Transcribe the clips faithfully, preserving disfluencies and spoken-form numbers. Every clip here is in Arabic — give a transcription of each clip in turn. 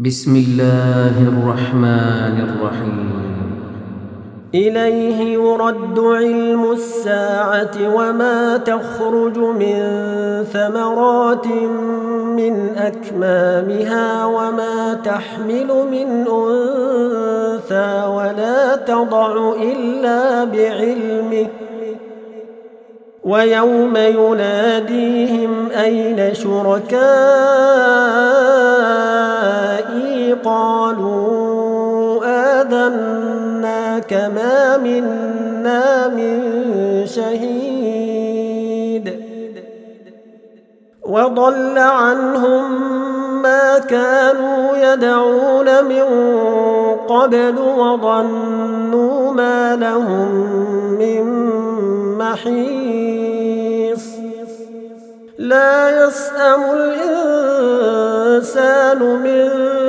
بسم الله الرحمن الرحيم. إليه يرد علم الساعة وما تخرج من ثمرات من أكمامها وما تحمل من أنثى ولا تضع إلا بعلمه، ويوم يناديهم أين شركائي قالوا آذناك ما منا من شهيد، وضل عنهم ما كانوا يدعون من قبل وظنوا ما لهم من محيص. لا يسأم الإنسان من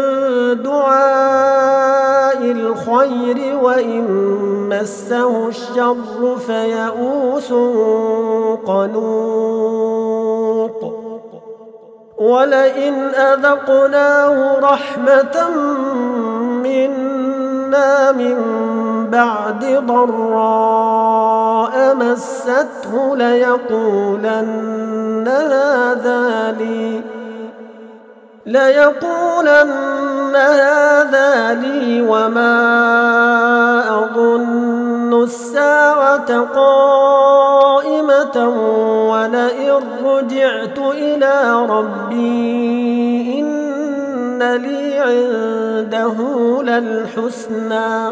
دعاء الخير وإن مسه الشر فيئوس قنوط، ولئن أذقناه رحمة منا من بعد ضراء مسته ليقولن هذا لي ليقولن هذا لي وما أظن الساعة قائمة ولئن رجعت إلى ربي إن لي عنده للحسنى،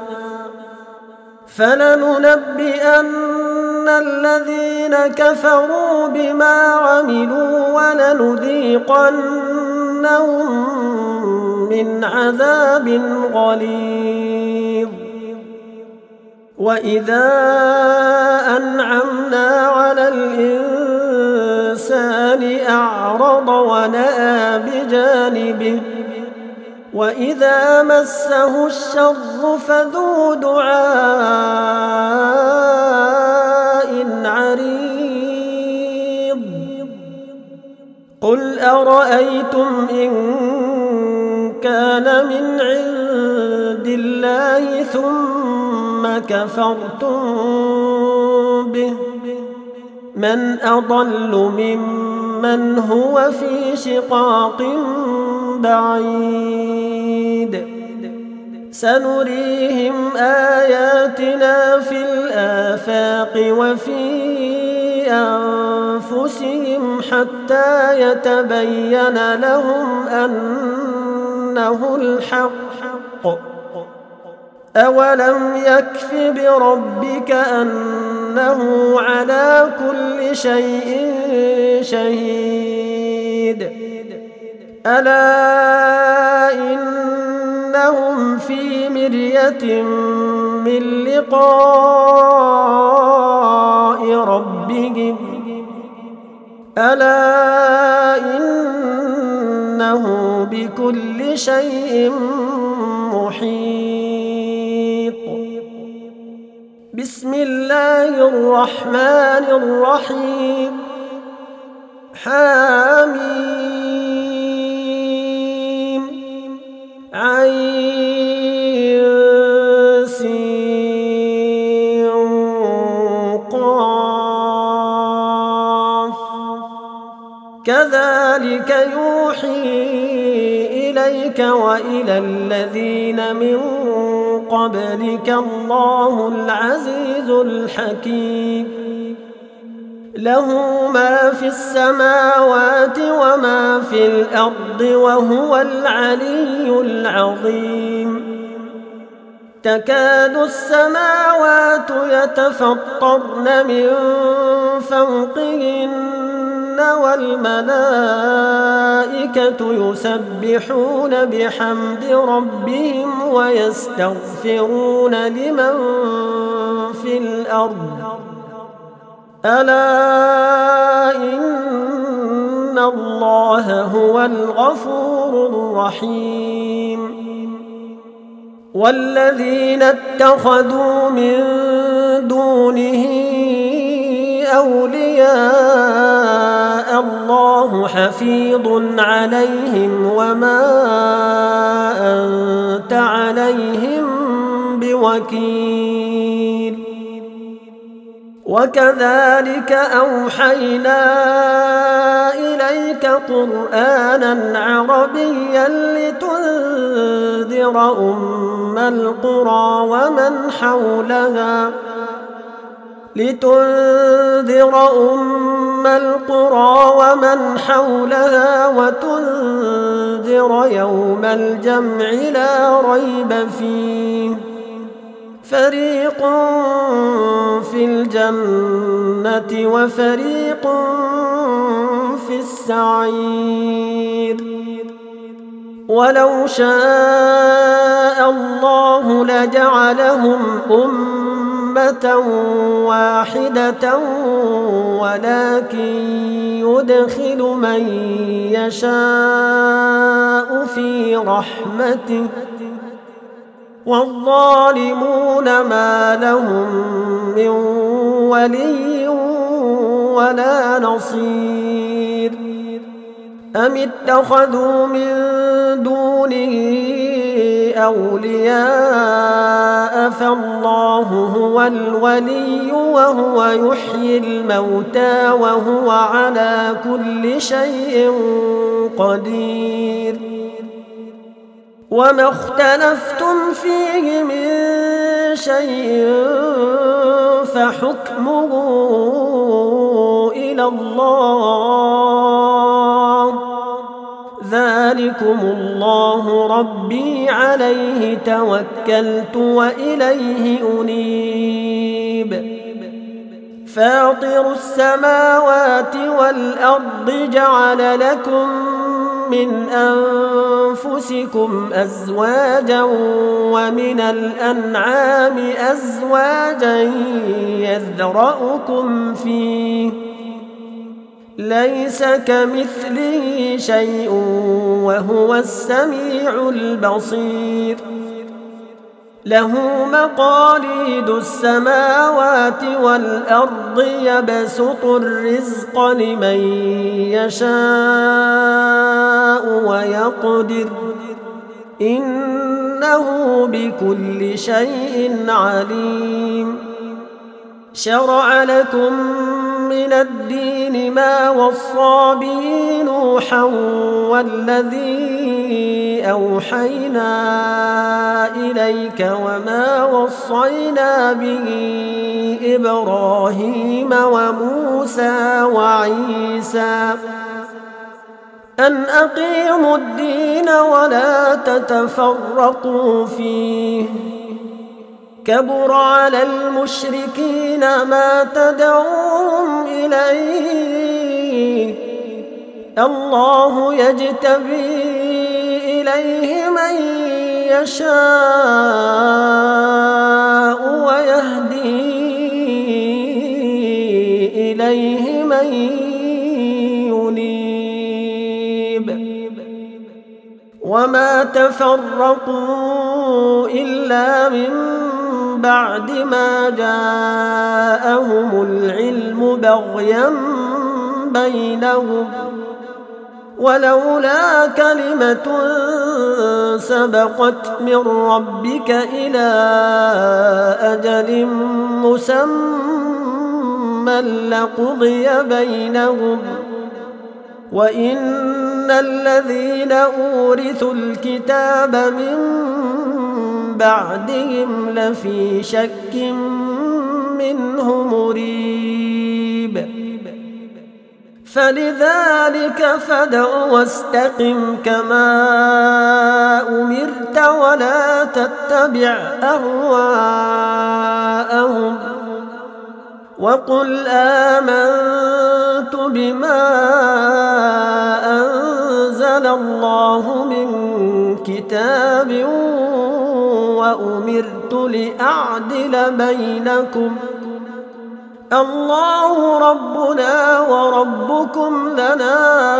فلننبئن الذين كفروا بما عملوا ولنذيقنهم من عذاب غليظ. وإذا أنعمنا على الإنسان أعرض ونأى بجانبه، وإذا مسه الشر فذو دعاء عريض. قل أرأيتم إن كان من عند الله ثم كفرتم به من أضل ممن هو في شقاق بعيد. سنريهم آياتنا في الآفاق وفي أنفسهم حتى يتبين لهم أنه الحق. أولم يكف بربك أنه على كل شيء شهيد. ألا إنهم في مرية من لقاء ربهم ألا إنه بكل شيء محيط. بسم الله الرحمن الرحيم. حميم عين سين قاف كذلك يوحي إليك وإلى الذين من قبلك الله العزيز الحكيم. له ما في السماوات وما في الأرض وهو العلي العظيم. تكاد السماوات يتفطرن من فوقهن والملائكة يسبحون بحمد ربهم ويستغفرون لمن في الأرض ألا إن الله هو الغفور الرحيم. والذين اتخذوا من دونه أولياء الله حفيظ عليهم وما بوكيل. وكذلك أوحينا إليك قرآنا عربيا لتنذر أم القرى ومن حولها لتنذر أم القرى ومن حولها وتنذر يوم الجمع لا ريب فيه فريق في الجنة وفريق في السعير. ولو شاء الله لجعلهم أمة واحدة ولكن يدخل من يشاء في رحمته والظالمون ما لهم من ولي ولا نصير. أم اتخذوا من دونه أولياء فالله هو الولي وهو يحيي الموتى وهو على كل شيء قدير. وما اختلفتم فيه من شيء فحكمه إلى الله ذلكم الله ربي عليه توكلت وإليه أنيب. فاطر السماوات والأرض جعل لكم من أنفسكم أزواجا ومن الأنعام أزواجا يذرأكم فيه ليس كمثله شيء وهو السميع البصير. له مقاليد السماوات والأرض يبسط الرزق لمن يشاء ويقدر إنه بكل شيء عليم. شرع لكم من الدين ما وصى به نوحا والذي أوحينا إليك وما وصينا به إبراهيم وموسى وعيسى أن أقيموا الدين ولا تتفرقوا فيه كبر على المشركين ما تدعوهم إليه الله يجتبي إليه من يشاء ويهدي إليه من ينيب. وما تفرقوا إلا من بعد ما جاءهم العلم بغيا بينهم ولولا كلمة سبقت من ربك إلى أجل مسمى لقضي بينهم وإن الذين أورثوا الكتاب من بعدهم لفي شك منه مريب. فلذلك فادع واستقم كما أمرت ولا تتبع أهواءهم وقل آمنت بما أنزل الله من كتاب وأمرت لأعدل بينكم الله ربنا وربكم لنا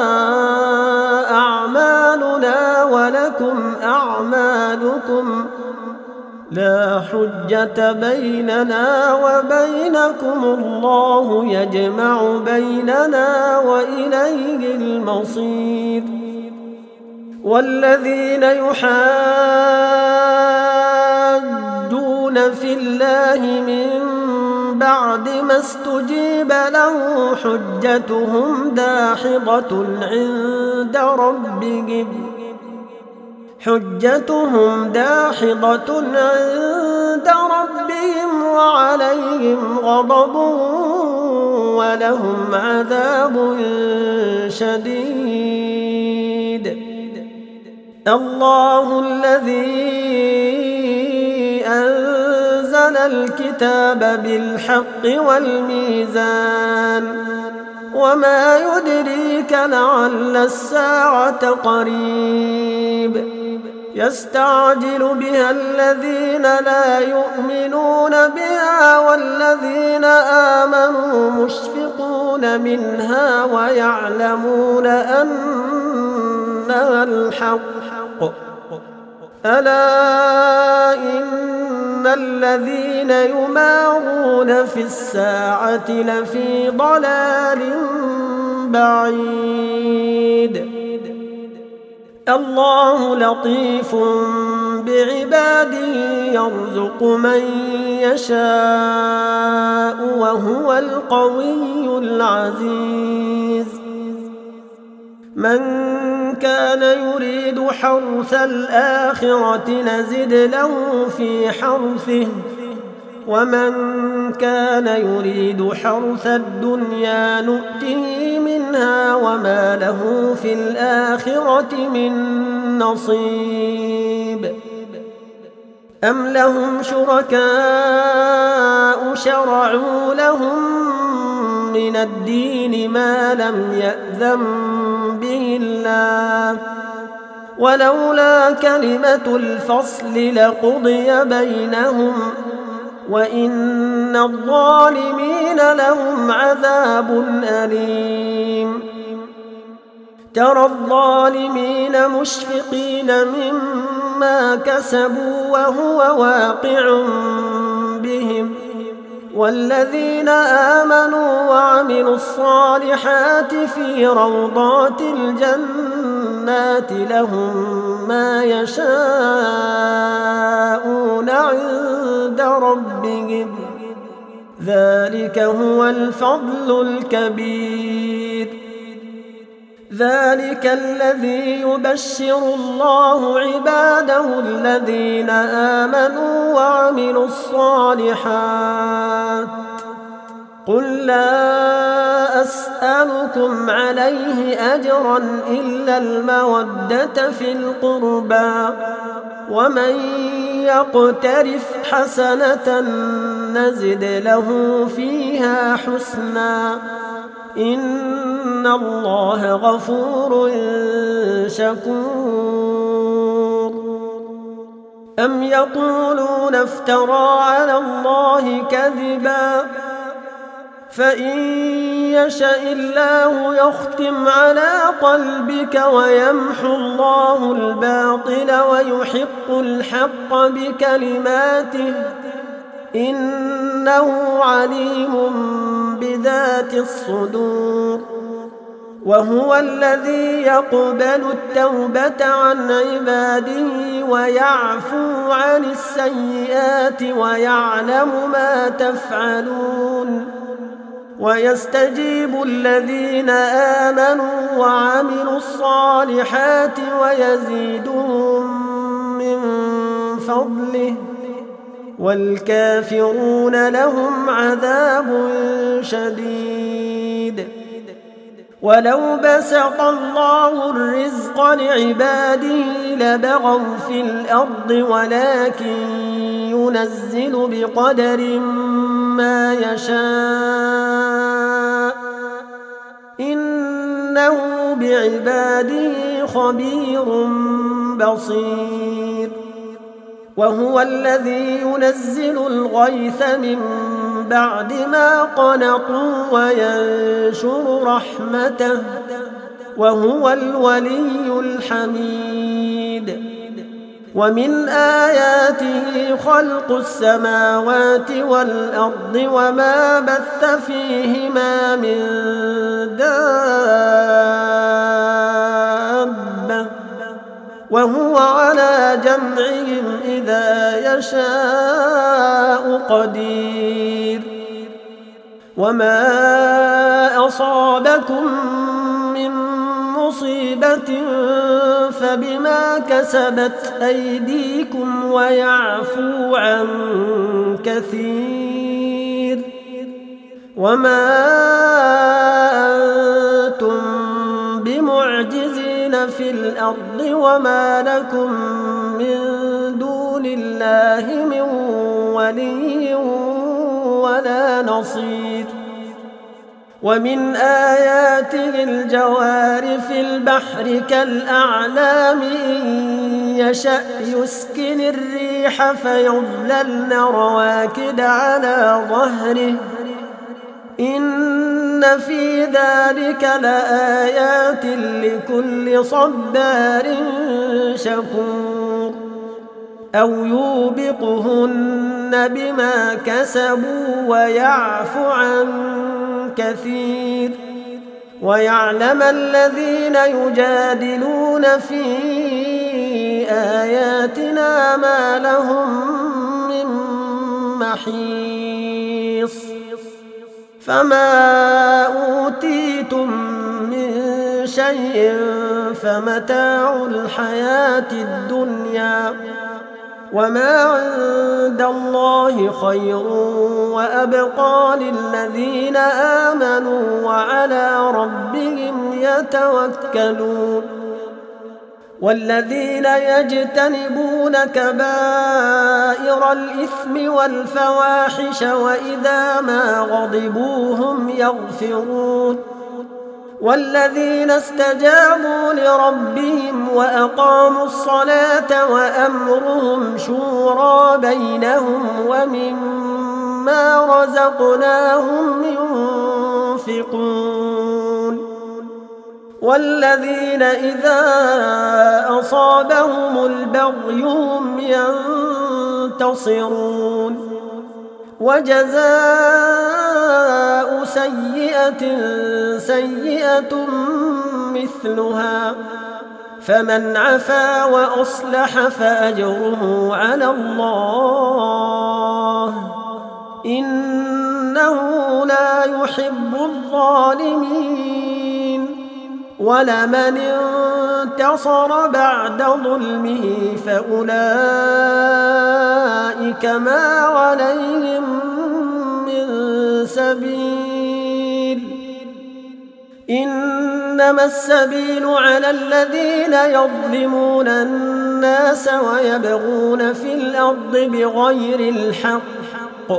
أعمالنا ولكم أعمالكم لا حجة بيننا وبينكم الله يجمع بيننا وإليه المصير. والذين يحاجون في الله من بعد ما استجيب له حجتهم داحضة عند ربهم حجتهم داحضة عند ربهم وعليهم غضب ولهم عذاب شديد. الله الذي أنزل الكتاب بالحق والميزان وما يدريك لعل الساعة قريب. يستعجل بها الذين لا يؤمنون بها والذين آمنوا مشفقون منها ويعلمون أنها الحق. ألا إن الذين يمارون في الساعة لفي ضلال بعيد. الله لطيف بعباده يرزق من يشاء وهو القوي العزيز. من كان يريد حرث الآخرة نزد له في حرثه ومن كان يريد حرث الدنيا نؤته منها وما له في الآخرة من نصيب. أم لهم شركاء شرعوا لهم من الدين ما لم يأذن به الله ولولا كلمة الفصل لقضي بينهم وإن الظالمين لهم عذاب أليم. ترى الظالمين مشفقين مما كسبوا وهو واقع بهم والذين آمنوا وعملوا الصالحات في روضات الجنات لهم ما يشاءون عند ربهم ذلك هو الفضل الكبير. ذلك الذي يبشر الله عباده الذين آمنوا وعملوا الصالحات. قل لا أسألكم عليه أجرا إلا المودة في القربى ومن يقترف حسنة نزد له فيها حسنا إن الله غفور شكور. أم يقولون افترى على الله كذبا فإن يشاء الله يختم على قلبك ويمحو الله الباطل ويحق الحق بكلماته إنه عليم بذات الصدور. وهو الذي يقبل التوبة عن عباده ويعفو عن السيئات ويعلم ما تفعلون ويستجيب الذين آمنوا وعملوا الصالحات ويزيدهم من فضله والكافرون لهم عذاب شديد. ولو بسط الله الرزق لعباده لبغوا في الأرض ولكن ينزل بقدر ما يشاء إنه بعباده خبير بصير. وهو الذي ينزل الغيث من بعد ما قنطوا وينشر رحمته وهو الولي الحميد. ومن آياته خلق السماوات والأرض وما بث فيهما من دابة وهو على جمعهم إذا يشاء قدير وما أصابكم من مصيبة فبما كسبت أيديكم ويعفو عن كثير وما أنتم بمعجزين في الأرض وما لكم من دون الله من ولي ولا نصير ومن آياته الجوار في البحر كالأعلام إن يشأ يسكن الريح فيظللن رواكد على ظهره إن في ذلك لآيات لكل صبار شكور أو يوبقهن بما كسبوا ويعفو عن كثير ويعلم الذين يجادلون في آياتنا ما لهم من محيص فما أوتيتم من شيء فمتاع الحياة الدنيا وما عند الله خير وأبقى للذين آمنوا وعلى ربهم يتوكلون والذين يجتنبون كبائر الإثم والفواحش وإذا ما غضبوا هم يغفرون والذين استجابوا لربهم وأقاموا الصلاة وأمرهم شورى بينهم ومما رزقناهم ينفقون والذين إذا أصابهم البغي هم ينتصرون وجزاء سيئة سيئة مثلها فمن عفا وأصلح فأجره على الله إنه لا يحب الظالمين ولمن انتصر بعد ظلمه فأولئك ما عليهم من سبيل إنما السبيل على الذين يظلمون الناس ويبغون في الأرض بغير الحق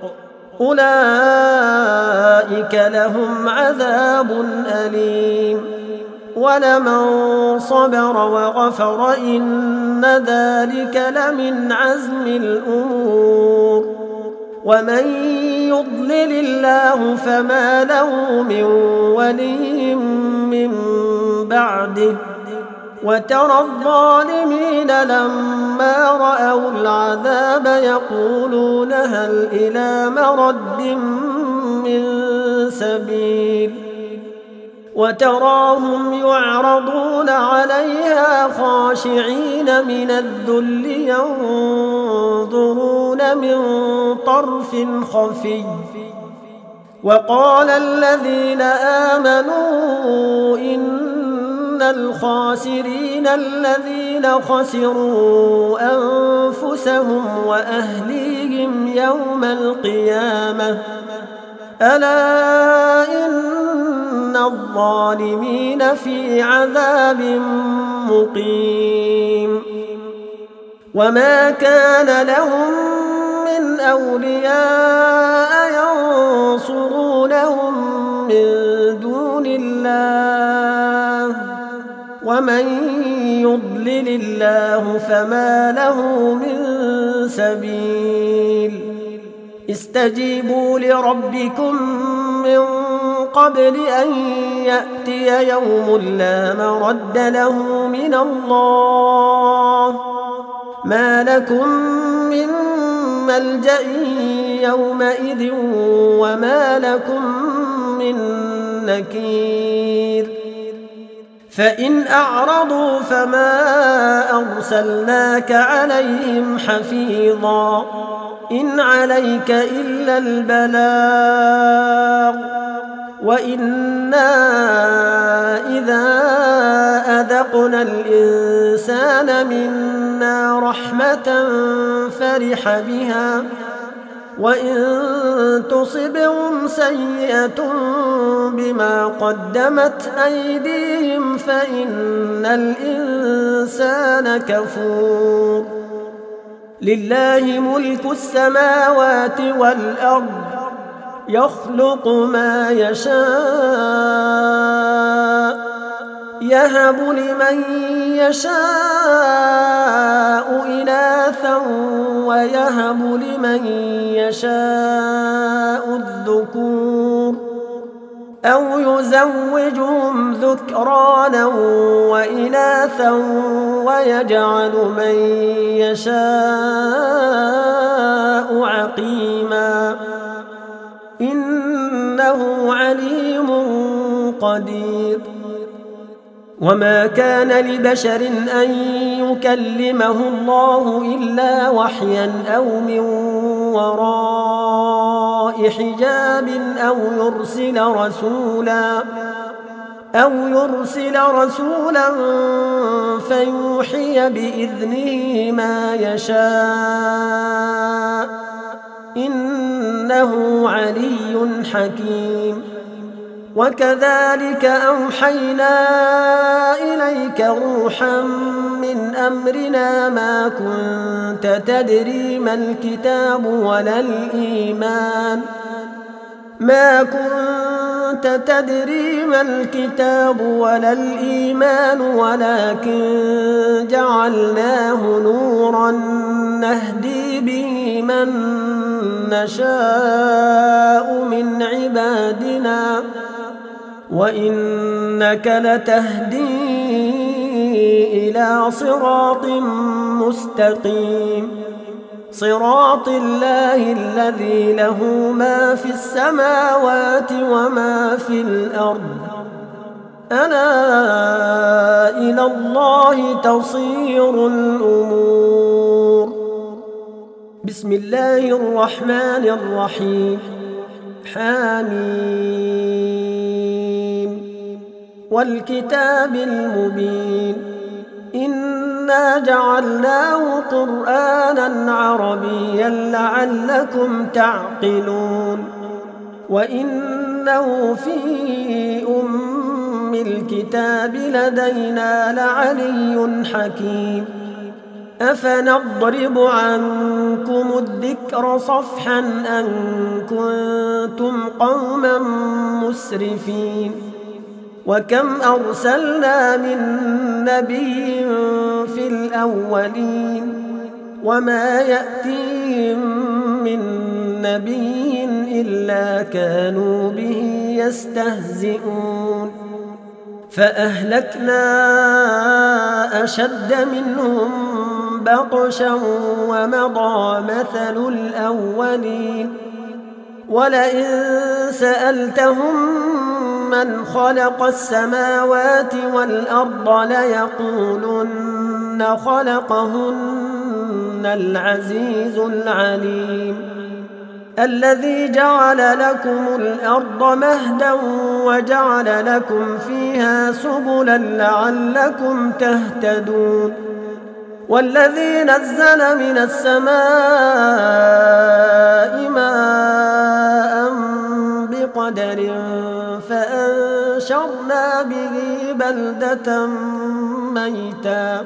أولئك لهم عذاب أليم ولمن صبر وغفر إن ذلك لمن عزم الأمور ومن يضلل الله فما له من ولي من بعده وترى الظالمين لما رأوا العذاب يقولون هل إلى مرد من سبيل وتراهم يعرضون عليها خاشعين من الذل ينظرون من طرف خفي وقال الذين آمنوا إن الخاسرين الذين خسروا أنفسهم وأهليهم يوم القيامة ألا إن الظالمين في عذاب مقيم وما كان لهم من أولياء ينصرونهم من دون الله ومن يضلل الله فما له من سبيل استجيبوا لربكم من قبل أن يأتي يوم لا مرد له من الله ما لكم من ملجأ يومئذ وما لكم من نكير فإن أعرضوا فما أرسلناك عليهم حفيظا إن عليك إلا البلاغ وإنا إذا أذقنا الإنسان منا رحمة فرح بها وإن تصبهم سيئة بما قدمت أيديهم فإن الإنسان كفور لله ملك السماوات والأرض يخلق ما يشاء يهب لمن يشاء إناثا ويهب لمن يشاء الذكور أو يزوجهم ذكرانا وإناثا ويجعل من يشاء عقيما إنه عليم قدير وما كان لبشر أن يكلمه الله إلا وحيا أو من وراء حجاب أو يرسل رسولا أو يرسل رسولا فيوحي بإذنه ما يشاء إنه علي حكيم وكذلك أوحينا إليك روحا من أمرنا ما كنت تدري ما الكتاب ولا الإيمان ما كنت تدري ما الكتاب ولا الإيمان ولكن جعلناه نورا نهدي به من نشاء من عبادنا وإنك لتهدي إلى صراط مستقيم صراط الله الذي له ما في السماوات وما في الأرض ألا إلى الله تصير الأمور بسم الله الرحمن الرحيم حميم والكتاب المبين إنا جعلناه قرآنا عربيا لعلكم تعقلون وإنه في أم الكتاب لدينا لعلي حكيم أفنضرب عنكم الذكر صفحا أن كنتم قوما مسرفين وكم أرسلنا من نبي في الأولين وما يأتيهم من نبي إلا كانوا به يستهزئون فأهلكنا أشد منهم بطشا ومضى مثل الأولين ولئن سألتهم من خلق السماوات والأرض ليقولن خلقهن العزيز العليم الذي جعل لكم الأرض مهدا وجعل لكم فيها سبلا لعلكم تهتدون والذي نزل من السماء ماء بقدر فأنشرنا به بلدة ميتا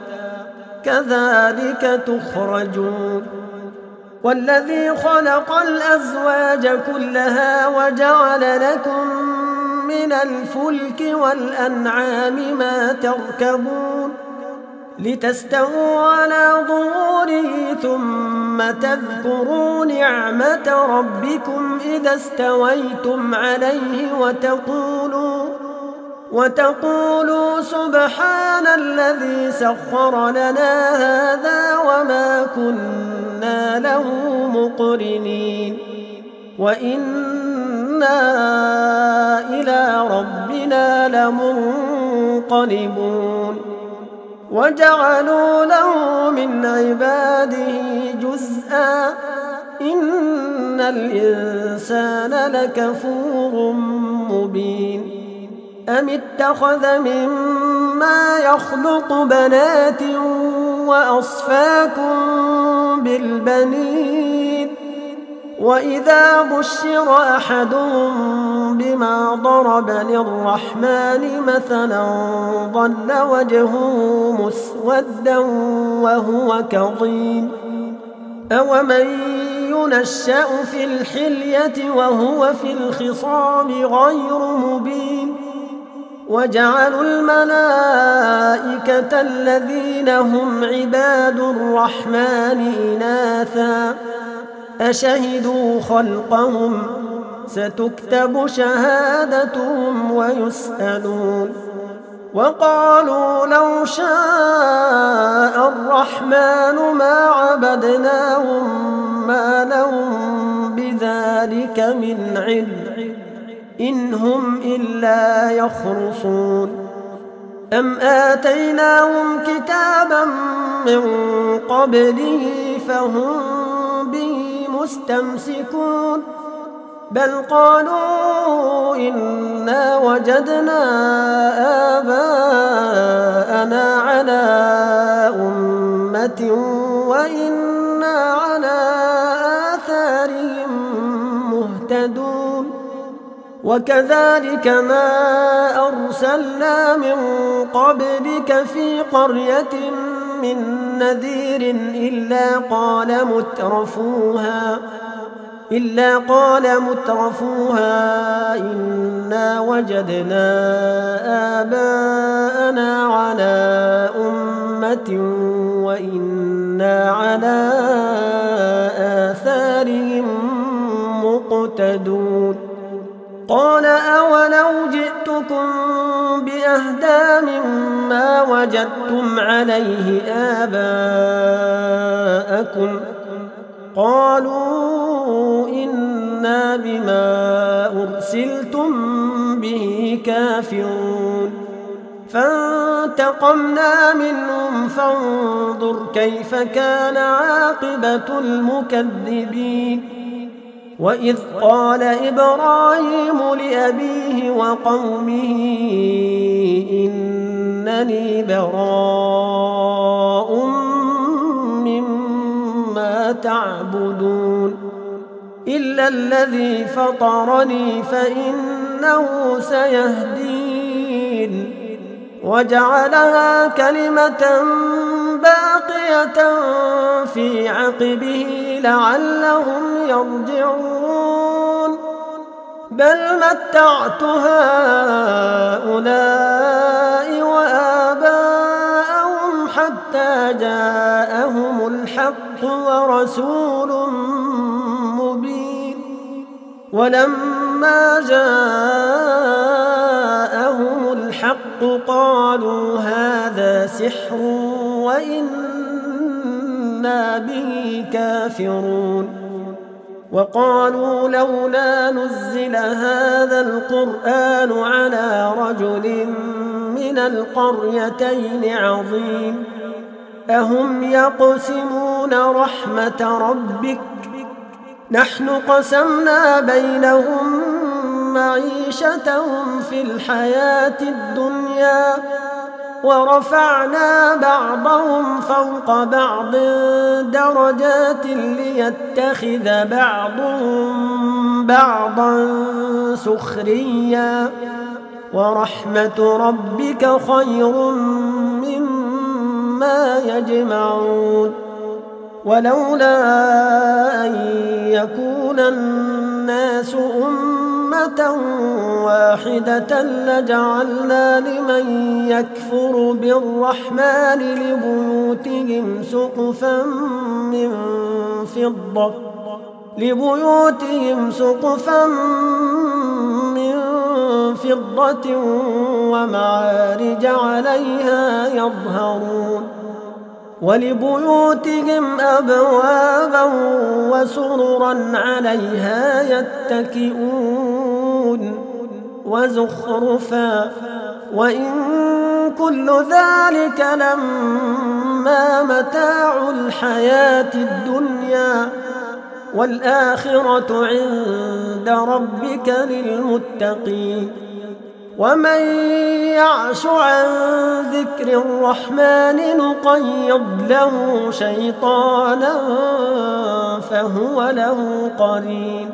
كذلك تخرجون والذي خلق الأزواج كلها وجعل لكم من الفلك والأنعام ما تركبون لتستووا على ظهوره ثم تذكروا نعمة ربكم إذا استويتم عليه وتقولوا وتقولوا سبحان الذي سخر لنا هذا وما كنا له مقرنين وإنا إلى ربنا لمنقلبون ينقلبون وجعلوا له من عباده جزءا إن الإنسان لكفور مبين أم اتخذ مما يخلق بنات وأصفاكم بالبنين وإذا بشر أحدهم بما ضرب للرحمن مثلا ظل وجهه مسودا وهو كظيم أومن ينشأ في الحلية وهو في الخصام غير مبين وجعلوا الملائكة الذين هم عباد الرحمن إناثا أشهدوا خلقهم ستكتب شهادتهم ويسألون وقالوا لو شاء الرحمن ما عبدناهم ما لهم بذلك من علم إن هم إلا يخرصون أم آتيناهم كتابا من قبله فهم به مستمسكون بل قالوا إنا وجدنا آباءنا على أمة وإنا على آثارهم مهتدون وكذلك ما أرسلنا من قبلك في قرية من نذير إلا قال مترفوها إلا قال مترفوها إنا وجدنا آباءنا على أمة وإنا على آثارهم مقتدون قال أولو جئتكم بأهدى مما وجدتم عليه آباءكم قالوا إنا بما أرسلتم به كافرون فانتقمنا منهم فانظر كيف كان عاقبة المكذبين وإذ قال إبراهيم لأبيه وقومه إنني براء مما تعبدون إلا الذي فطرني فإنه سيهدين وجعلها كلمة باقية في عقبه لعلهم يرجعون بل متعت هؤلاء وآباءهم حتى جاءهم الحق ورسول مبين ولما جاءهم الحق قالوا هذا سحر وإنا به كافرون وقالوا لولا نزل هذا القرآن على رجل من القريتين عظيم أهم يقسمون رحمة ربك نحن قسمنا بينهم معيشتهم في الحياة الدنيا ورفعنا بعضهم فوق بعض درجات ليتخذ بعضهم بعضا سخريا ورحمة ربك خير مما يجمعون ولولا أن يكون الناس أمة واحدة لجعلنا لمن يكفر بالرحمن لبيوتهم سقفا من فضة لبيوتهم سقفا من فضة ومعارج عليها يظهرون ولبيوتهم أبوابا وسررا عليها يتكئون وزخرفا وإن كل ذلك لما متاع الحياة الدنيا والآخرة عند ربك للمتقين. ومن يعش عن ذكر الرحمن نقيض له شيطانا فهو له قرين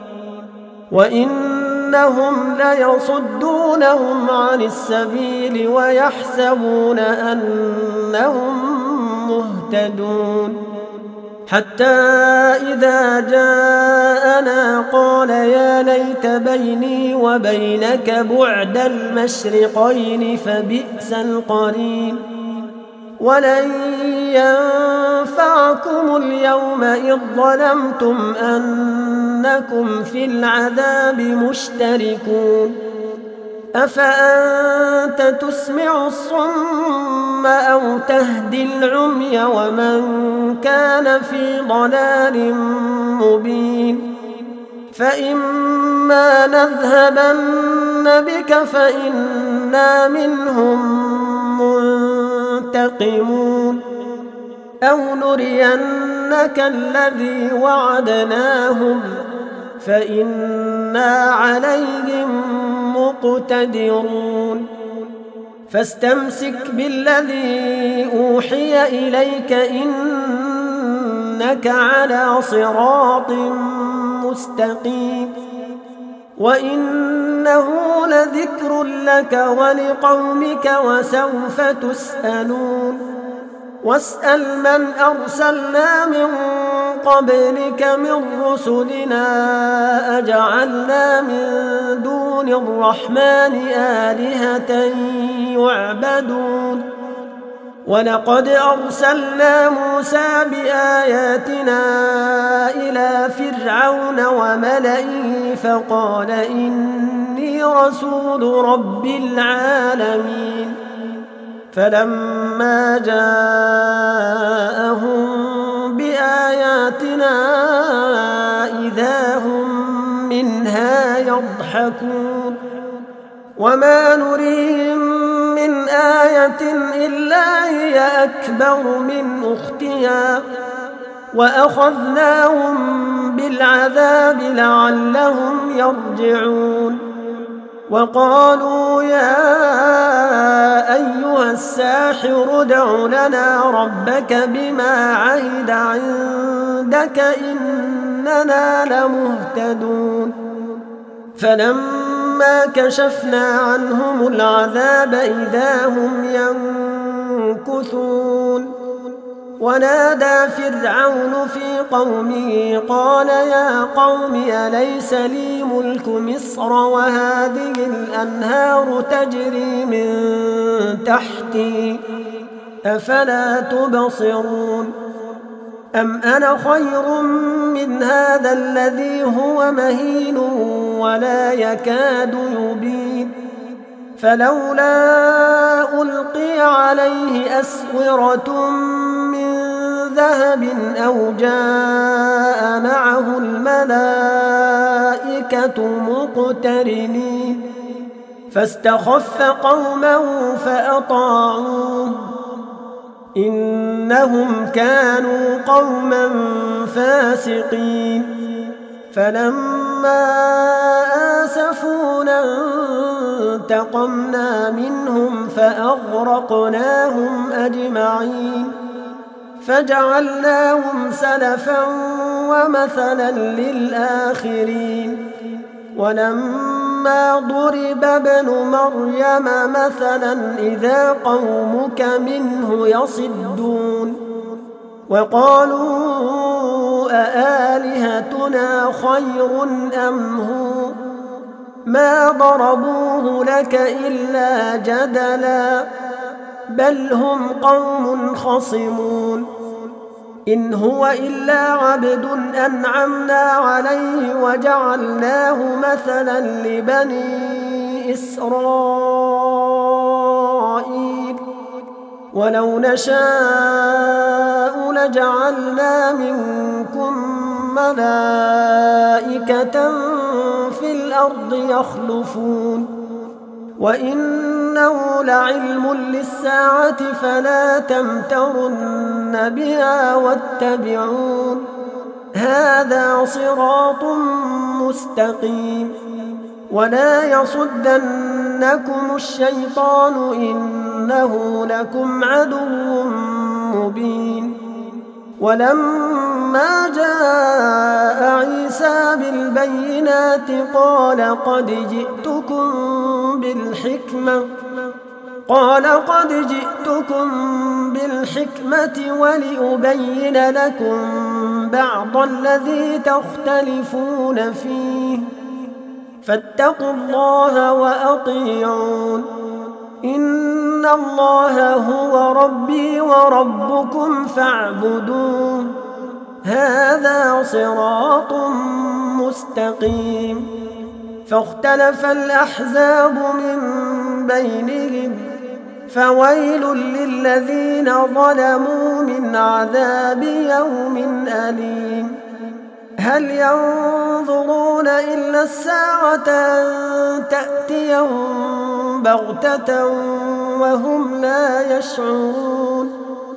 وإنهم ليصدونهم عن السبيل ويحسبون أنهم مهتدون حتى إذا جاءنا قال يا ليت بيني وبينك بعد المشرقين فبئس القرين. ولن ينفعكم اليوم إذ ظلمتم أنكم في العذاب مشتركون. أفأنت تسمع الصم أو تهدي العمي ومن كان في ضلال مبين. فإما نذهبن بك فإنا منهم منتقمون أو نرينك الذي وعدناهم فإنا عليهم مقتدرون. فاستمسك بالذي أوحي إليك إنك على صراط مستقيم وإنه لذكر لك ولقومك وسوف تسألون. واسأل من أرسلنا من قبلك من رسلنا أجعلنا من دون الرحمن آلهة يعبدون. ولقد أرسلنا موسى بآياتنا إلى فرعون وملئه فقال إني رسول رب العالمين. فلما جاءهم بآياتنا إذا هم منها يضحكون وما نريهم من آية إلا هي أكبر من أختها وأخذناهم بالعذاب لعلهم يرجعون. وقالوا يا أيها الساحر ادع لنا ربك بما عهد عندك إننا لمهتدون. فلما كشفنا عنهم العذاب إذا هم ينكثون. ونادى فرعون في قومه قال يا قوم أليس لي ملك مصر وهذه الأنهار تجري من تحتي أفلا تبصرون. أم أنا خير من هذا الذي هو مهين ولا يكاد يبين. فلولا ألقي عليه أسورة من ذهب أو جاء معه الملائكة مقترنين فاستخف قومه فأطاعوه إنهم كانوا قوما فاسقين. فلما آسفونا انتقمنا منهم فأغرقناهم أجمعين فجعلناهم سلفا ومثلا للآخرين. ولما ضرب ابن مريم مثلا إذا قومك منه يصدون وقالوا أآلهتنا خير أم هو ما ضربوه لك إلا جدلا بل هم قوم خصمون. إن هو إلا عبد أنعمنا عليه وجعلناه مثلا لبني إسرائيل ولو نشاء لجعلنا منكم ملائكة في الأرض يخلفون وإنه لعلم للساعة فلا تمترن بها واتبعون هذا صراط مستقيم ولا يصدنكم الشيطان إنه لكم عدو مبين ولما جاء عيسى بالبينات قال قد جئتكم بالحكمة قال قد جئتكم بالحكمة ولأبين لكم بعض الذي تختلفون فيه فاتقوا الله وأطيعون إن الله هو ربي وربكم فاعبدوه هذا صراط مستقيم فاختلف الأحزاب من بينهم فويل للذين ظلموا من عذاب يوم أليم هل ينظرون إلا الساعة أن تأتيهم بغتة وهم لا يشعرون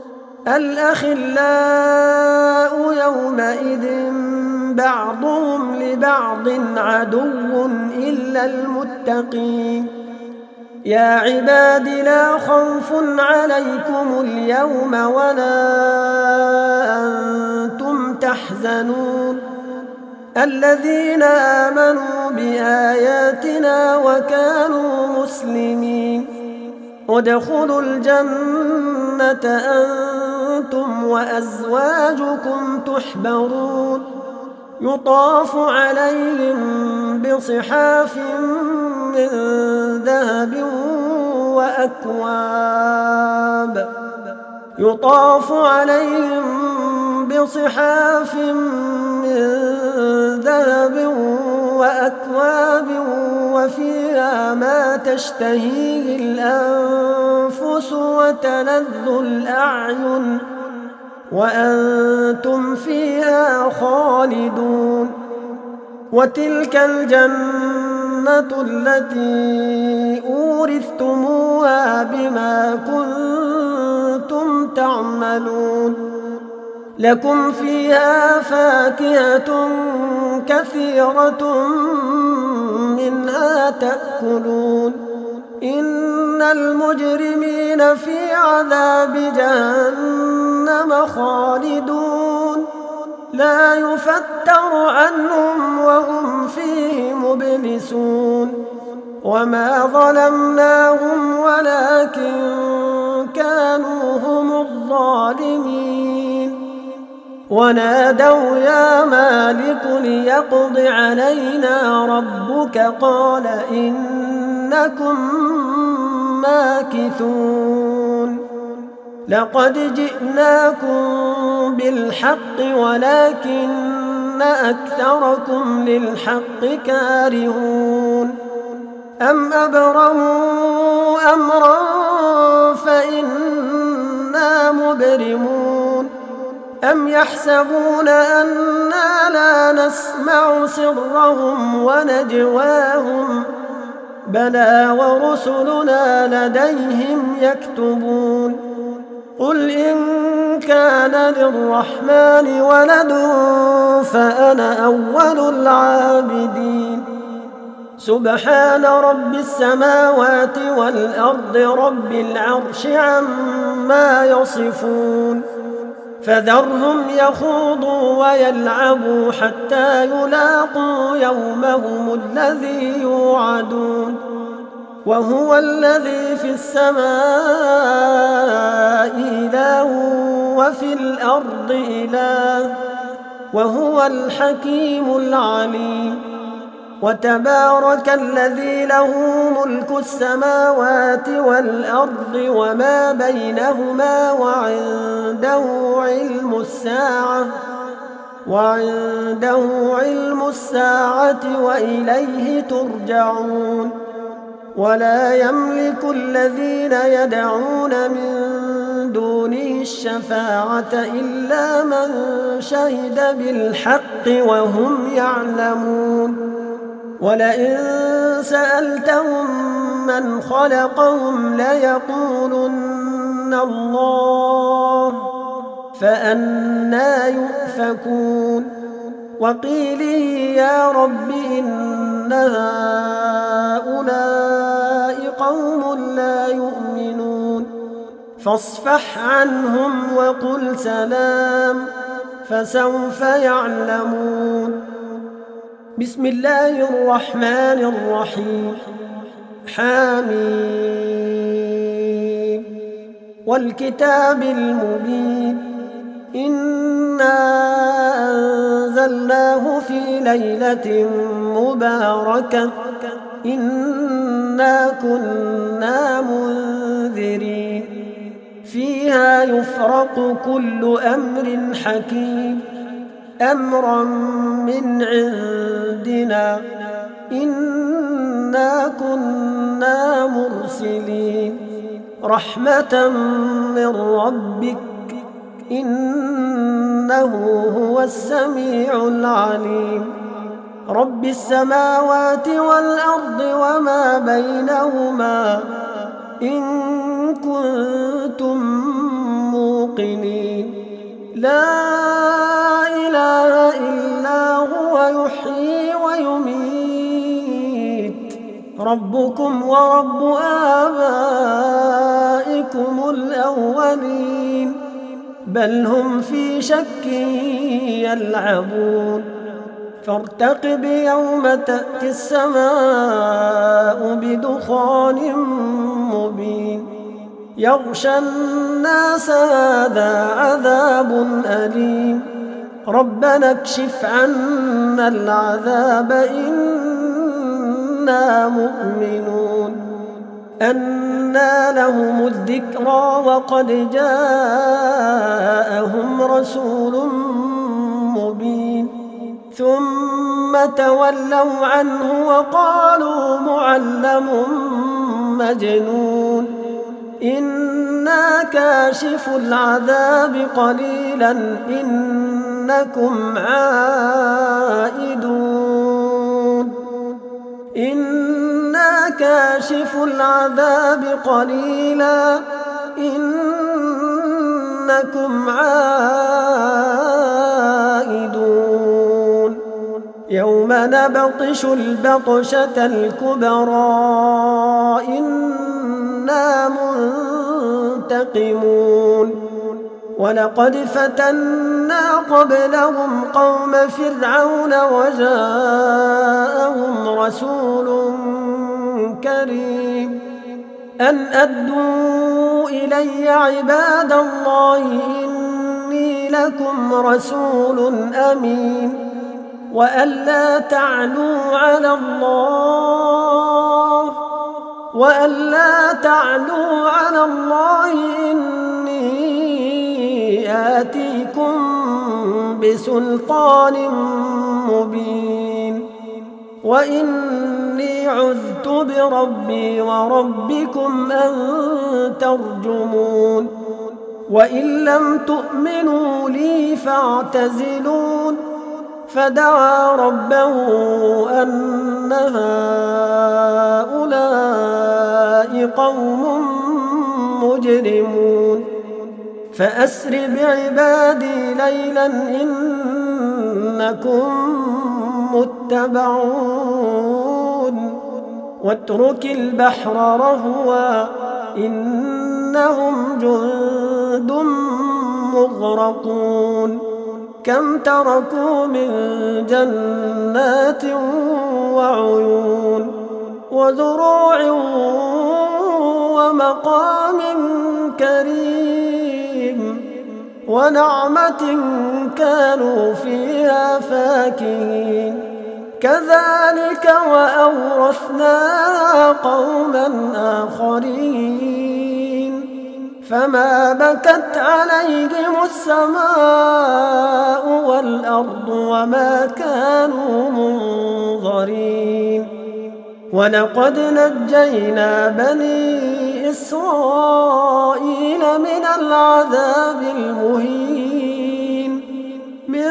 الأخلاء يومئذ بعضهم لبعض عدو إلا المتقين يا عباد لا خوف عليكم اليوم ولا أنتم تحزنون الذين آمنوا بآياتنا وكانوا مسلمين ادخلوا الجنة أنتم وأزواجكم تحبرون يطاف عليهم بصحاف من ذهب وأكواب يطاف عليهم بصحاف من ذهب وأكواب وفيها ما تشتهيه الأنفس وتلذ الأعين وأنتم فيها خالدون وتلك الجنة التي أورثتموها بما كنتم تعملون لكم فيها فاكهة كثيرة منها تأكلون إن المجرمين في عذاب جهنم خالدون لا يفتر عنهم وهم فيه مبلسون وما ظلمناهم ولكن كانوا هم الظالمين ونادوا يا مالك ليقض علينا ربك قال إنكم ماكثون لقد جئناكم بالحق ولكن أكثركم للحق كارهون أم أبرموا أمرا فإنا مبرمون أم يحسبون أنا لا نسمع سرهم ونجواهم بلى ورسلنا لديهم يكتبون قل إن كان للرحمن ولد فأنا أول العابدين سبحان رب السماوات والأرض رب العرش عما يصفون فذرهم يخوضوا ويلعبوا حتى يلاقوا يومهم الذي يوعدون وهو الذي في السماء إله وفي الأرض إله وهو الحكيم العليم وتبارك الذي له ملك السماوات والأرض وما بينهما وعنده علم الساعة وعنده علم الساعة وإليه ترجعون ولا يملك الذين يدعون من دونه الشفاعة إلا من شهد بالحق وهم يعلمون ولئن سألتهم من خلقهم ليقولن الله فأنى يؤفكون وقيله يا رب إن هؤلاء قوم لا يؤمنون فاصفح عنهم وقل سلام فسوف يعلمون. بسم الله الرحمن الرحيم. حميم والكتاب المبين إنا أنزلناه في ليلة مباركة إنا كنا منذرين فيها يفرق كل أمر حكيم أمرا من عندنا إنا كنا مرسلين رحمة من ربك إنه هو السميع العليم. رب السماوات والأرض وما بينهما إن كنتم موقنين لا إله إلا هو يحيي ويميت ربكم ورب آبائكم الأولين بل هم في شك يلعبون فارتقب يوم تأتي السماء بدخان مبين يغشى الناس هذا عذاب أليم ربنا اكشف عنا العذاب إنا مؤمنون أنى لهم الذكرى وقد جاءهم رسول مبين ثم تولوا عنه وقالوا معلم مجنون إنا كاشف العذاب قليلا إنكم عائدون إنا كاشف العذاب قليلا إنكم عائدون يوم نبطش البطشة الكبرى إنا منتقمون ولقد فتنا قبلهم قوم فرعون وجاءهم رسول كريم أن أدوا إلي عباد الله إني لكم رسول أمين وألا تعلوا على الله وألا تعلوا على الله إني آتيكم بسلطان مبين وإني عذت بربي وربكم أن ترجمون وإن لم تؤمنوا لي فاعتزلون فدعا ربه أن هؤلاء قوم مجرمون فأسر بعبادي ليلا إنكم متبعون واترك البحر رهوا إنهم جند مغرقون كم تركوا من جنات وعيون وزروع ومقام كريم ونعمة كانوا فيها فاكهين كذلك وأورثناها قوما آخرين فما بكت عليهم السماء والأرض وما كانوا منظرين ولقد نجينا بني إسرائيل من العذاب المهين من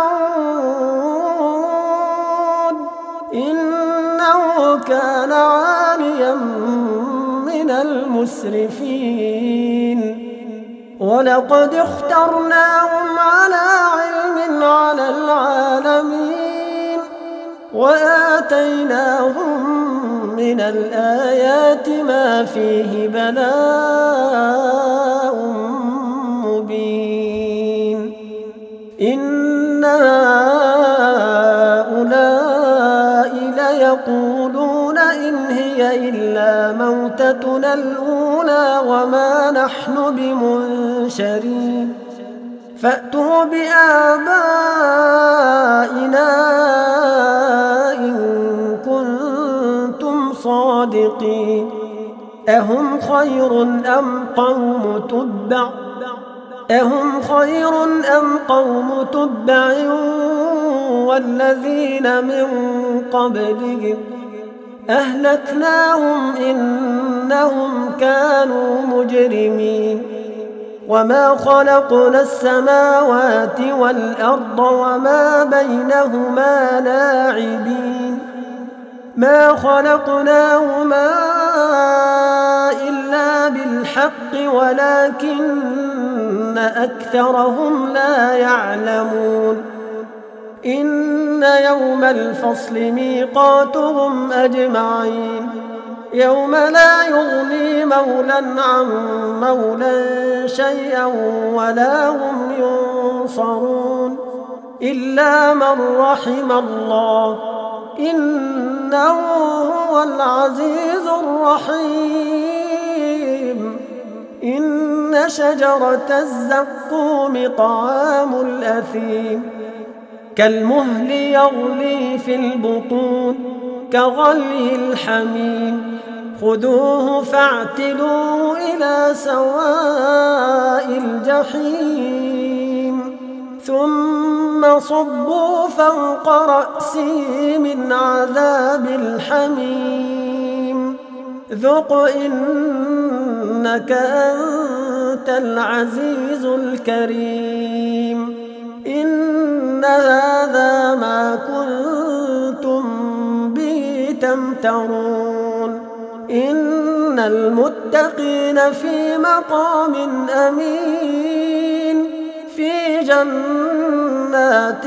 فرعون إنه كان عالٍ المسرفين ولقد اخترناهم على علم على العالمين وآتيناهم من الآيات ما فيه بلاء مبين إن هؤلاء ليقولون إن هي إلا موتتنا الأولى وما نحن بمنشرين فأتوا بآبائنا إن كنتم صادقين أهم خير أم قوم تبع أهم خير أم قوم تبع والذين من قبلهم أهلكناهم إنهم كانوا مجرمين وما خلقنا السماوات والأرض وما بينهما لاعبين ما خلقناهما إلا بالحق ولكن أكثرهم لا يعلمون إن يوم الفصل ميقاتهم أجمعين يوم لا يغني مولى عن مولى شيئا ولا هم ينصرون إلا من رحم الله إنه هو العزيز الرحيم إن شجرة الزقوم طعام الأثيم كالمهل يغلي في البطون كغلي الحميم خذوه فاعتلوه إلى سواء الجحيم ثم صبوا فوق رأسه من عذاب الحميم ذق إنك أنت العزيز الكريم إن هذا ما كنتم به تمترون إن المتقين في مقام أمين في جنات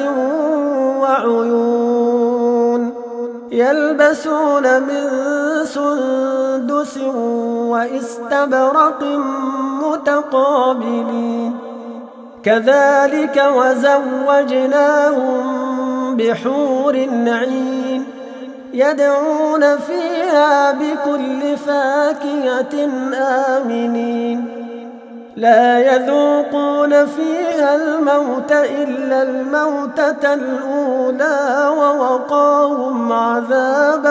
وعيون يلبسون من سندس واستبرق متقابلين كذلك وزوجناهم بحور عين يدعون فيها بكل فاكهة آمنين لا يذوقون فيها الموت إلا الموتة الأولى ووقاهم عذاب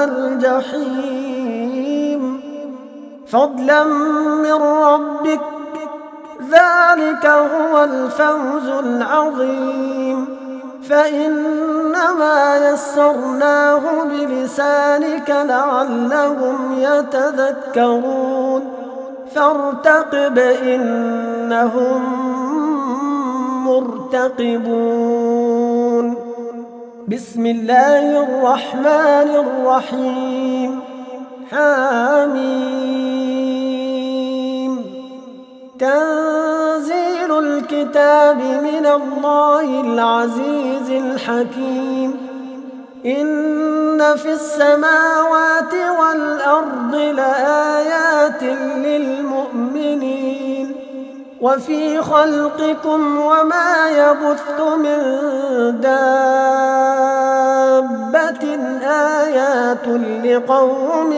الجحيم فضلا من ربك ذلك هو الفوز العظيم فإنما يسرناه بلسانك لعلهم يتذكرون فارتقب إنهم مرتقبون بسم الله الرحمن الرحيم حميم تنزيل الكتاب من الله العزيز الحكيم إن في السماوات والأرض لآيات للمؤمنين وفي خلقكم وما يبث من دابة آيات لقوم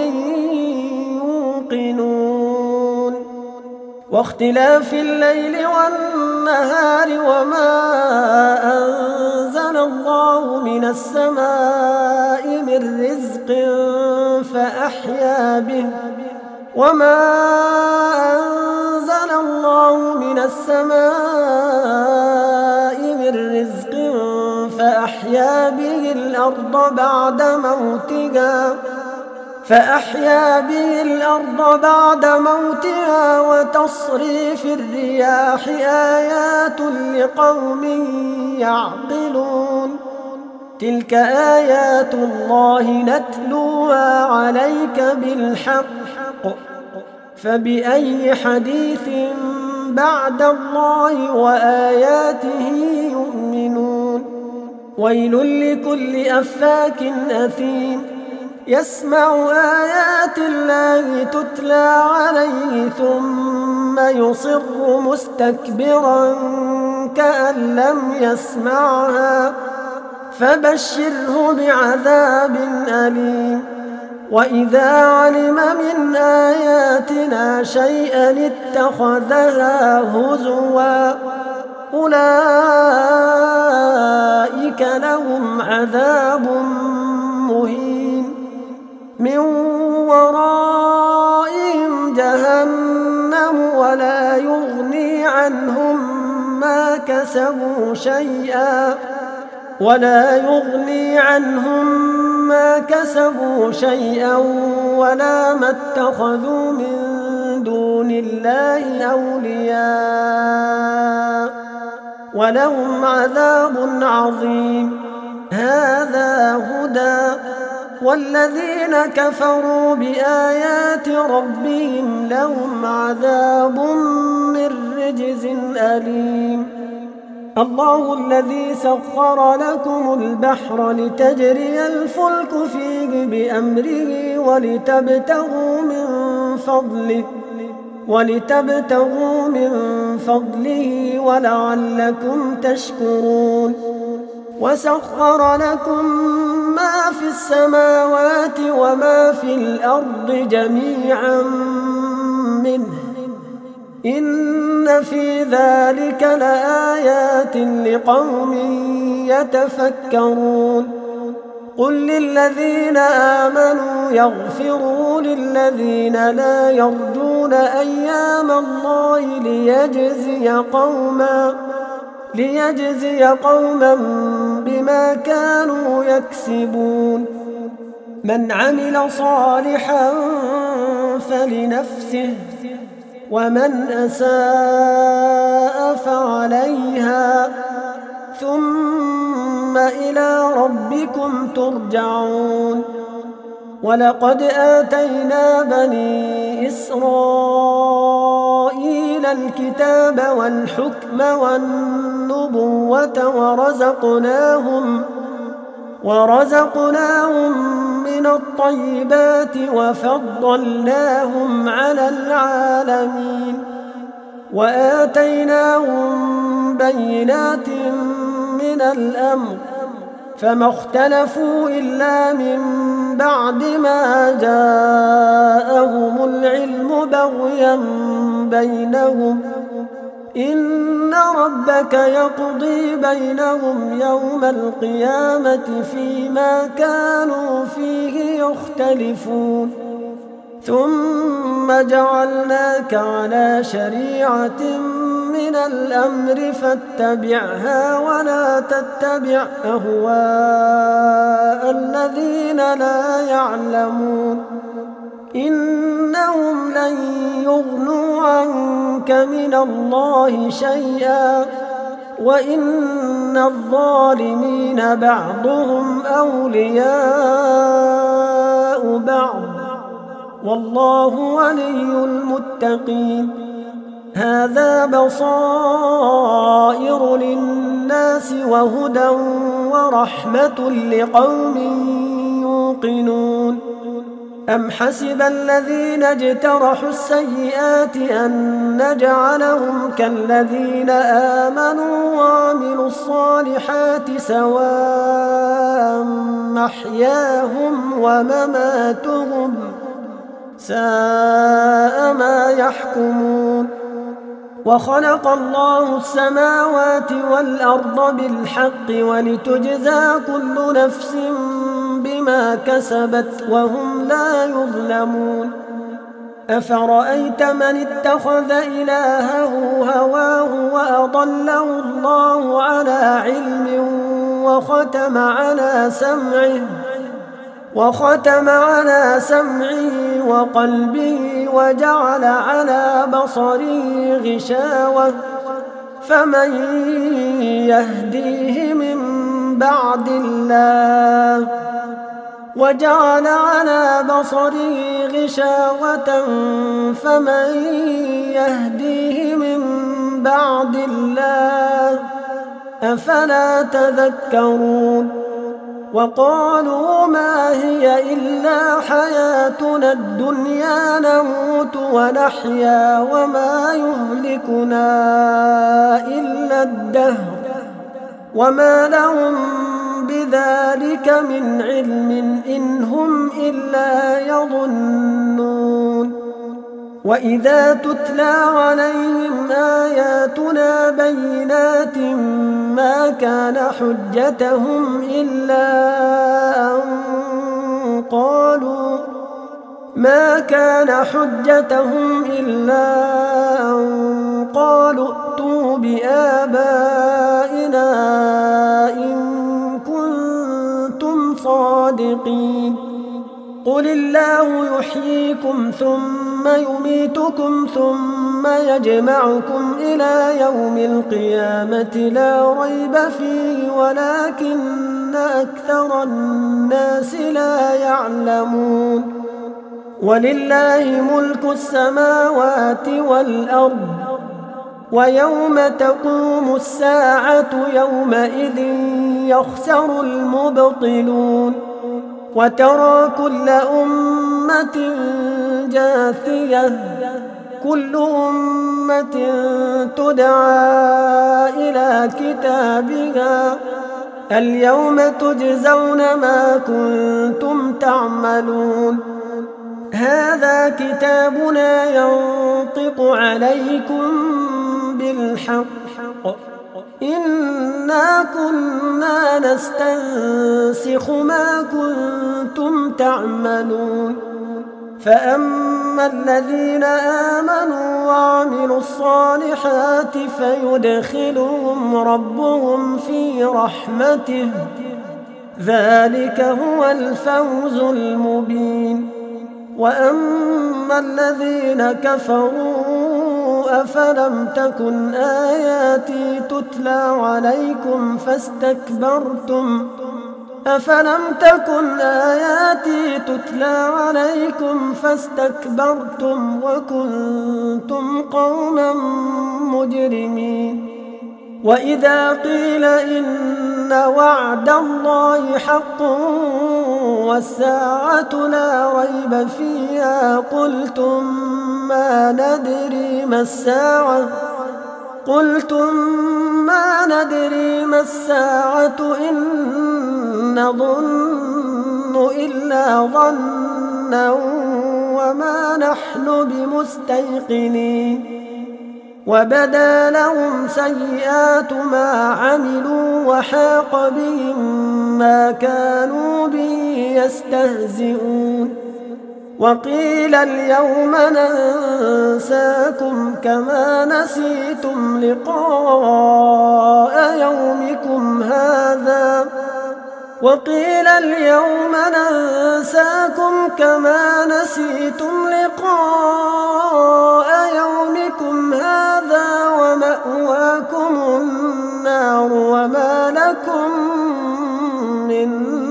يوقنون واختلاف الليل والنهار وما أنزل الله من السماء من رزق فأحيا به وما أنزل الله من السماء من رزق فأحيا به الأرض بعد موتها فأحيا به الأرض بعد موتها وتصريف الرياح آيات لقوم يعقلون تلك آيات الله نتلوها عليك بالحق فبأي حديث بعد الله وآياته يؤمنون ويل لكل أفاك أثيم يسمع آيات الله تتلى عليه ثم يصر مستكبرا كأن لم يسمعها فبشره بعذاب أليم وإذا علم من آياتنا شيئا اتخذها هزوا أولئك لهم عذاب مهين من ورائهم جهنم ولا يغني عنهم ما كسبوا شيئا ولا يغني عنهم ما كسبوا شيئا ولا ما اتخذوا من دون الله أولياء ولهم عذاب عظيم هذا هدى والذين كفروا بآيات ربهم لهم عذاب من رجز أليم الله الذي سخر لكم البحر لتجري الفلك فيه بأمره ولتبتغوا من فضله ولتبتغوا من فضله ولعلكم تشكرون وسخر لكم ما في السماوات وما في الأرض جميعا منه إن في ذلك لآيات لقوم يتفكرون قل للذين آمنوا يغفروا للذين لا يرجون أيام الله ليجزي قوما ليجزي قوما بما كانوا يكسبون من عمل صالحا فلنفسه ومن أساء فعليها ثم إلى ربكم ترجعون ولقد آتينا بني إسرائيل الكتاب والحكم والنبوة ورزقناهم ورزقناهم من الطيبات وفضلناهم على العالمين وآتيناهم بينات من الأمر فما اختلفوا إلا من بعد ما جاءهم العلم بغيا بينهم إن ربك يقضي بينهم يوم القيامة فيما كانوا فيه يختلفون ثم جعلناك على شريعة من الأمر فاتبعها ولا تتبع أهواء الذين لا يعلمون إنهم لن يغنوا عنك من الله شيئا وإن الظالمين بعضهم أولياء بعض والله ولي المتقين هذا بصائر للناس وهدى ورحمة لقوم يوقنون أم حسب الذين اجترحوا السيئات أن نجعلهم كالذين آمنوا وعملوا الصالحات سواء محياهم ومماتهم ساء ما يحكمون وخلق الله السماوات والأرض بالحق ولتجزى كل نفس بما كسبت وهم لا يظلمون أفرأيت من اتخذ إلهه هواه وأضله الله على علم وختم على سمعه وختم على سمعه وقلبه وجعل على بصره غشاوة فمن يهديه من بعد الله وجعل على بصره غشاوة فمن يهديه من بعد الله أفلا تذكرون وقالوا ما هي إلا حياتنا الدنيا نموت ونحيا وما يهلكنا إلا الدهر وما لهم بذلك من علم إن هم إلا يظنون وإذا تتلى عليهم آياتنا بينات ما كان حجتهم إلا أن قالوا ما كان حجتهم إلا أن قالوا ائتوا بآبائنا إن كنتم صادقين قل الله يحييكم ثم يميتكم ثم يجمعكم إلى يوم القيامة لا ريب فيه ولكن أكثر الناس لا يعلمون ولله ملك السماوات والأرض ويوم تقوم الساعة يومئذ يخسر المبطلون وترى كل أمة جاثية كل أمة تدعى إلى كتابها اليوم تجزون ما كنتم تعملون هذا كتابنا ينطق عليكم بالحق إنا كنا نستنسخ ما كنتم تعملون فأما الذين آمنوا وعملوا الصالحات فيدخلهم ربهم في رحمته ذلك هو الفوز المبين وأما الذين كفروا أفلم تكن آياتي تتلى عليكم فاستكبرتم أفلم تكن آياتي تتلى عليكم فاستكبرتم وكنتم قوما مجرمين وإذا قيل إن وعد الله حق والساعة لا ريب فيها قلتم ما ندري ما الساعة قلتم ما ندري ما الساعة إن نظن إلا ظنا وما نحن بمستيقنين وبدا لهم سيئات ما عملوا وحاق بهم ما كانوا به يستهزئون وقيل اليوم ننساكم كما نسيتم لقاء يومكم هذا وقيل اليوم ننساكم كما نسيتم لقاء يومكم هذا ومأواكم النار وما لكم من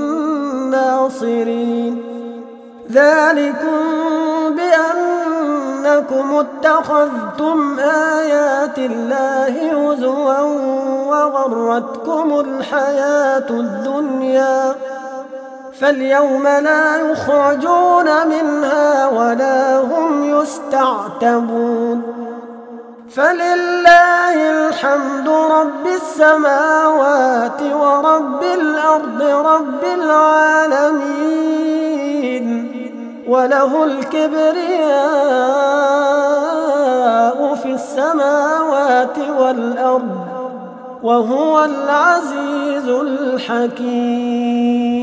ناصرين ذلكم بأنكم اتخذتم آيات الله هزوا وغرتكم الحياة الدنيا فاليوم لا يخرجون منها ولا هم يستعتبون فلله الحمد رب السماوات ورب الأرض رب العالمين وله الكبرياء في السماوات والأرض وهو العزيز الحكيم.